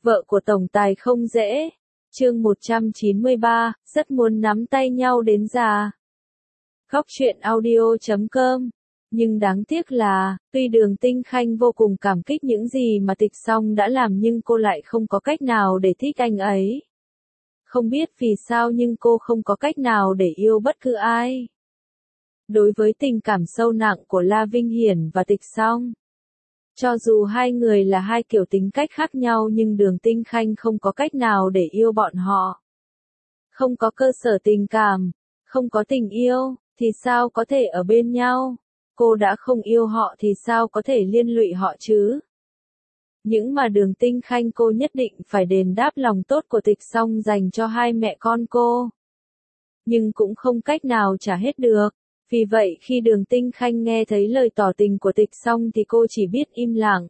Vợ của tổng tài không dễ. Chương 193, rất muốn nắm tay nhau đến già. Góc truyện audio.com. Nhưng đáng tiếc là, tuy Đường Tinh Khanh vô cùng cảm kích những gì mà Tịch Song đã làm nhưng cô lại không có cách nào để thích anh ấy. Không biết vì sao nhưng cô không có cách nào để yêu bất cứ ai. Đối với tình cảm sâu nặng của La Vinh Hiển và Tịch Song, cho dù hai người là hai kiểu tính cách khác nhau nhưng Đường Tinh Khanh không có cách nào để yêu bọn họ. Không có cơ sở tình cảm, không có tình yêu, thì sao có thể ở bên nhau? Cô đã không yêu họ thì sao có thể liên lụy họ chứ? Những mà Đường Tinh Khanh cô nhất định phải đền đáp lòng tốt của Tịch Song dành cho hai mẹ con cô. Nhưng cũng không cách nào trả hết được. Vì vậy khi Đường Tinh Khanh nghe thấy lời tỏ tình của Tịch Song thì cô chỉ biết im lặng.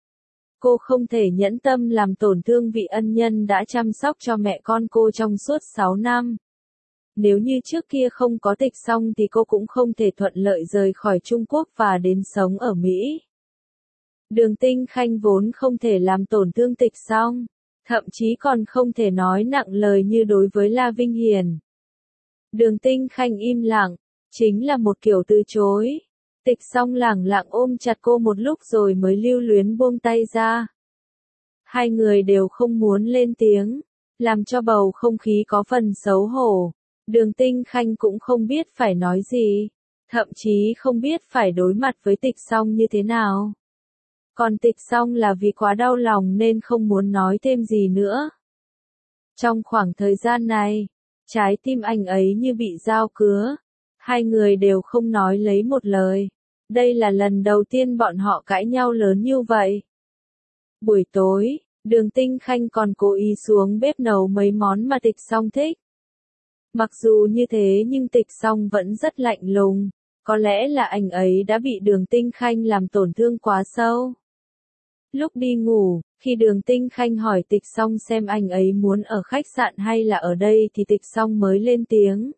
Cô không thể nhẫn tâm làm tổn thương vị ân nhân đã chăm sóc cho mẹ con cô trong suốt 6 năm. Nếu như trước kia không có Tịch Song thì cô cũng không thể thuận lợi rời khỏi Trung Quốc và đến sống ở Mỹ. Đường Tinh Khanh vốn không thể làm tổn thương Tịch Song, thậm chí còn không thể nói nặng lời như đối với La Vinh Hiển. Đường Tinh Khanh im lặng, chính là một kiểu từ chối. Tịch Song lẳng lặng ôm chặt cô một lúc rồi mới lưu luyến buông tay ra. Hai người đều không muốn lên tiếng, làm cho bầu không khí có phần xấu hổ. Đường Tinh Khanh cũng không biết phải nói gì, thậm chí không biết phải đối mặt với Tịch Song như thế nào. Còn Tịch Song là vì quá đau lòng nên không muốn nói thêm gì nữa. Trong khoảng thời gian này, trái tim anh ấy như bị dao cứa. Hai người đều không nói lấy một lời. Đây là lần đầu tiên bọn họ cãi nhau lớn như vậy. Buổi tối, Đường Tinh Khanh còn cố ý xuống bếp nấu mấy món mà Tịch Song thích. Mặc dù như thế nhưng Tịch Song vẫn rất lạnh lùng. Có lẽ là anh ấy đã bị Đường Tinh Khanh làm tổn thương quá sâu. Lúc đi ngủ, khi Đường Tinh Khanh hỏi Tịch Song xem anh ấy muốn ở khách sạn hay là ở đây thì Tịch Song mới lên tiếng.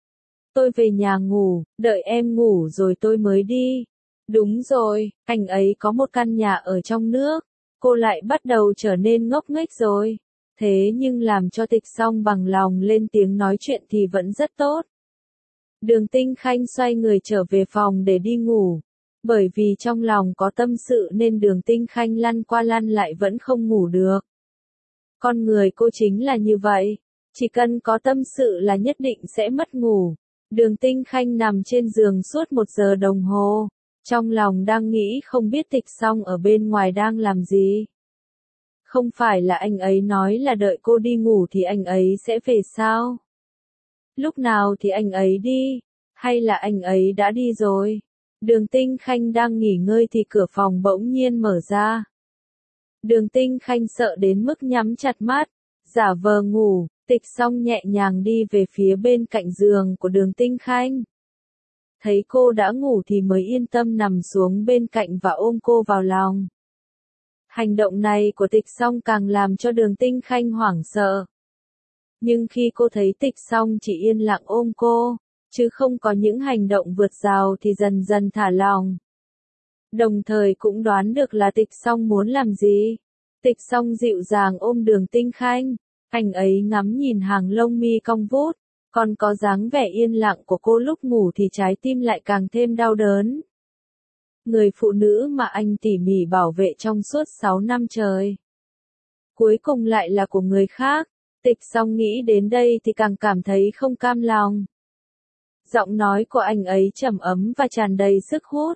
Tôi về nhà ngủ, đợi em ngủ rồi tôi mới đi. Đúng rồi, anh ấy có một căn nhà ở trong nước. Cô lại bắt đầu trở nên ngốc nghếch rồi. Thế nhưng làm cho Tịch Song bằng lòng lên tiếng nói chuyện thì vẫn rất tốt. Đường Tinh Khanh xoay người trở về phòng để đi ngủ. Bởi vì trong lòng có tâm sự nên Đường Tinh Khanh lăn qua lăn lại vẫn không ngủ được. Con người cô chính là như vậy. Chỉ cần có tâm sự là nhất định sẽ mất ngủ. Đường Tinh Khanh nằm trên giường suốt 1 giờ đồng hồ. Trong lòng đang nghĩ không biết Tịch Song ở bên ngoài đang làm gì. Không phải là anh ấy nói là đợi cô đi ngủ thì anh ấy sẽ về sao? Lúc nào thì anh ấy đi? Hay là anh ấy đã đi rồi? Đường Tinh Khanh đang nghỉ ngơi thì cửa phòng bỗng nhiên mở ra. Đường Tinh Khanh sợ đến mức nhắm chặt mắt, giả vờ ngủ. Tịch Song nhẹ nhàng đi về phía bên cạnh giường của Đường Tinh Khanh. Thấy cô đã ngủ thì mới yên tâm nằm xuống bên cạnh và ôm cô vào lòng. Hành động này của Tịch Song càng làm cho Đường Tinh Khanh hoảng sợ. Nhưng khi cô thấy Tịch Song chỉ yên lặng ôm cô, chứ không có những hành động vượt rào thì dần dần thả lòng. Đồng thời cũng đoán được là Tịch Song muốn làm gì. Tịch Song dịu dàng ôm Đường Tinh Khanh. Anh ấy ngắm nhìn hàng lông mi cong vút, còn có dáng vẻ yên lặng của cô lúc ngủ thì trái tim lại càng thêm đau đớn. Người phụ nữ mà anh tỉ mỉ bảo vệ trong suốt 6 năm trời. Cuối cùng lại là của người khác. Tịch Song nghĩ đến đây thì càng cảm thấy không cam lòng. Giọng nói của anh ấy trầm ấm và tràn đầy sức hút.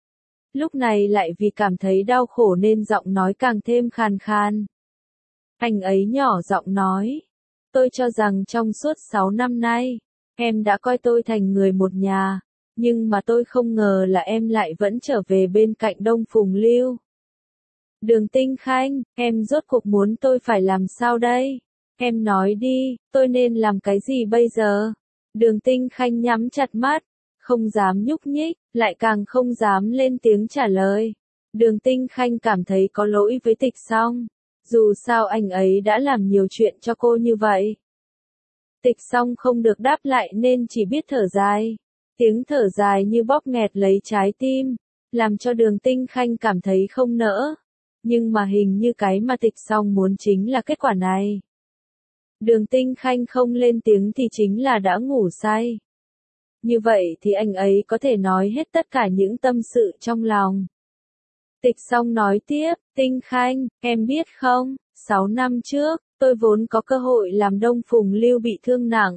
Lúc này lại vì cảm thấy đau khổ nên giọng nói càng thêm khàn khan. Anh ấy nhỏ giọng nói, tôi cho rằng trong suốt 6 năm nay, em đã coi tôi thành người một nhà, nhưng mà tôi không ngờ là em lại vẫn trở về bên cạnh Đông Phùng Lưu. Đường Tinh Khanh, em rốt cuộc muốn tôi phải làm sao đây? Em nói đi, tôi nên làm cái gì bây giờ? Đường Tinh Khanh nhắm chặt mắt, không dám nhúc nhích, lại càng không dám lên tiếng trả lời. Đường Tinh Khanh cảm thấy có lỗi với Tịch Song. Dù sao anh ấy đã làm nhiều chuyện cho cô như vậy. Tịch Song không được đáp lại nên chỉ biết thở dài. Tiếng thở dài như bóp nghẹt lấy trái tim, làm cho Đường Tinh Khanh cảm thấy không nỡ. Nhưng mà hình như cái mà Tịch Song muốn chính là kết quả này. Đường Tinh Khanh không lên tiếng thì chính là đã ngủ say. Như vậy thì anh ấy có thể nói hết tất cả những tâm sự trong lòng. Tịch Song nói tiếp, Tinh Khanh, em biết không, 6 năm trước, tôi vốn có cơ hội làm Đông Phùng Lưu bị thương nặng.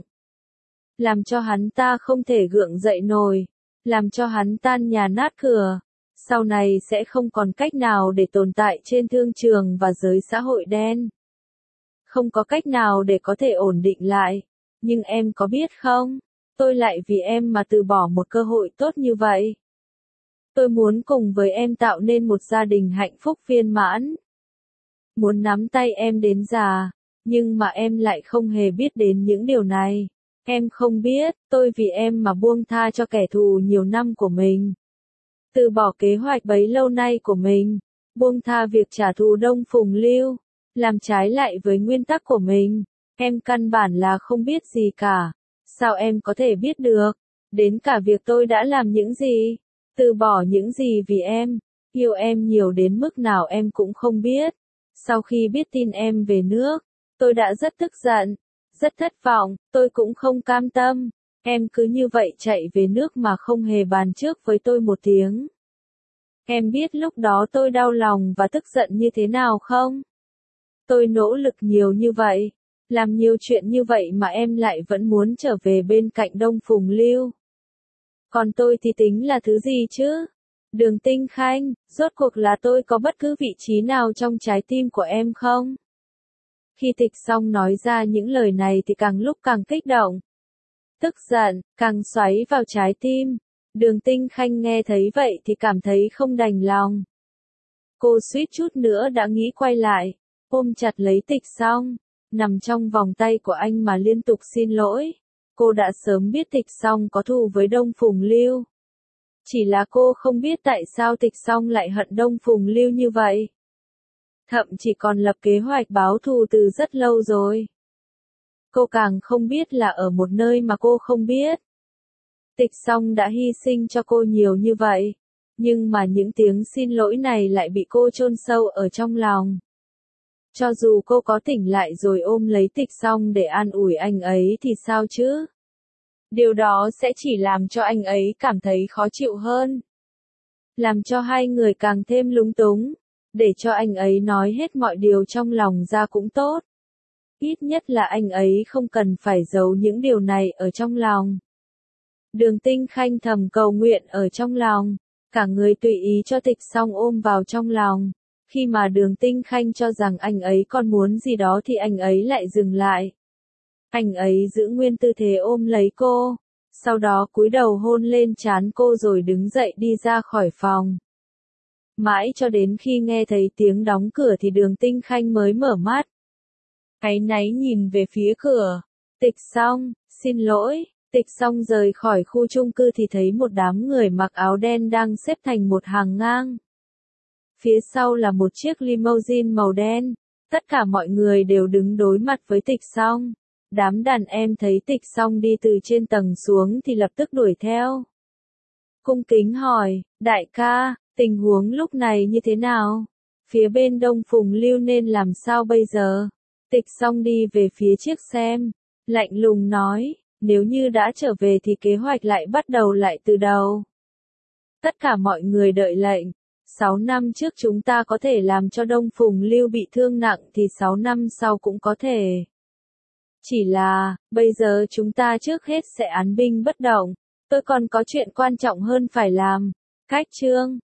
Làm cho hắn ta không thể gượng dậy nổi, làm cho hắn tan nhà nát cửa. Sau này sẽ không còn cách nào để tồn tại trên thương trường và giới xã hội đen. Không có cách nào để có thể ổn định lại. Nhưng em có biết không, tôi lại vì em mà từ bỏ một cơ hội tốt như vậy. Tôi muốn cùng với em tạo nên một gia đình hạnh phúc viên mãn. Muốn nắm tay em đến già, nhưng mà em lại không hề biết đến những điều này. Em không biết, tôi vì em mà buông tha cho kẻ thù nhiều năm của mình. Từ bỏ kế hoạch bấy lâu nay của mình, buông tha việc trả thù Đông Phùng Lưu, làm trái lại với nguyên tắc của mình. Em căn bản là không biết gì cả. Sao em có thể biết được? Đến cả việc tôi đã làm những gì, từ bỏ những gì vì em, yêu em nhiều đến mức nào em cũng không biết. Sau khi biết tin em về nước, tôi đã rất tức giận, rất thất vọng, tôi cũng không cam tâm. Em cứ như vậy chạy về nước mà không hề bàn trước với tôi một tiếng. Em biết lúc đó tôi đau lòng và tức giận như thế nào không? Tôi nỗ lực nhiều như vậy, làm nhiều chuyện như vậy mà em lại vẫn muốn trở về bên cạnh Đông Phùng Lưu. Còn tôi thì tính là thứ gì chứ? Đường Tinh Khanh, rốt cuộc là tôi có bất cứ vị trí nào trong trái tim của em không? Khi Tịch Song nói ra những lời này thì càng lúc càng kích động. Tức giận, càng xoáy vào trái tim. Đường Tinh Khanh nghe thấy vậy thì cảm thấy không đành lòng. Cô suýt chút nữa đã nghĩ quay lại, ôm chặt lấy Tịch Song, nằm trong vòng tay của anh mà liên tục xin lỗi. Cô đã sớm biết Tịch Song có thù với Đông Phùng Lưu. Chỉ là cô không biết tại sao Tịch Song lại hận Đông Phùng Lưu như vậy. Thậm chí còn lập kế hoạch báo thù từ rất lâu rồi. Cô càng không biết là ở một nơi mà cô không biết. Tịch Song đã hy sinh cho cô nhiều như vậy. Nhưng mà những tiếng xin lỗi này lại bị cô chôn sâu ở trong lòng. Cho dù cô có tỉnh lại rồi ôm lấy Tịch Song để an ủi anh ấy thì sao chứ? Điều đó sẽ chỉ làm cho anh ấy cảm thấy khó chịu hơn. Làm cho hai người càng thêm lúng túng. Để cho anh ấy nói hết mọi điều trong lòng ra cũng tốt. Ít nhất là anh ấy không cần phải giấu những điều này ở trong lòng. Đường Tinh Khanh thầm cầu nguyện ở trong lòng. Cả người tùy ý cho Tịch Song ôm vào trong lòng. Khi mà Đường Tinh Khanh cho rằng anh ấy còn muốn gì đó thì anh ấy lại dừng lại. Anh ấy giữ nguyên tư thế ôm lấy cô. Sau đó cúi đầu hôn lên trán cô rồi đứng dậy đi ra khỏi phòng. Mãi cho đến khi nghe thấy tiếng đóng cửa thì Đường Tinh Khanh mới mở mắt. Áy náy nhìn về phía cửa. Tịch Song, xin lỗi. Tịch Song rời khỏi khu chung cư thì thấy một đám người mặc áo đen đang xếp thành một hàng ngang. Phía sau là một chiếc limousine màu đen. Tất cả mọi người đều đứng đối mặt với Tịch Song. Đám đàn em thấy Tịch Song đi từ trên tầng xuống thì lập tức đuổi theo. Cung kính hỏi, đại ca, tình huống lúc này như thế nào? Phía bên Đông Phùng Lưu nên làm sao bây giờ? Tịch Song đi về phía chiếc xem, lạnh lùng nói, nếu như đã trở về thì kế hoạch lại bắt đầu lại từ đầu. Tất cả mọi người đợi lệnh. 6 năm trước chúng ta có thể làm cho Đông Phùng Lưu bị thương nặng thì 6 năm sau cũng có thể. Chỉ là, bây giờ chúng ta trước hết sẽ án binh bất động. Tôi còn có chuyện quan trọng hơn phải làm. Cách chương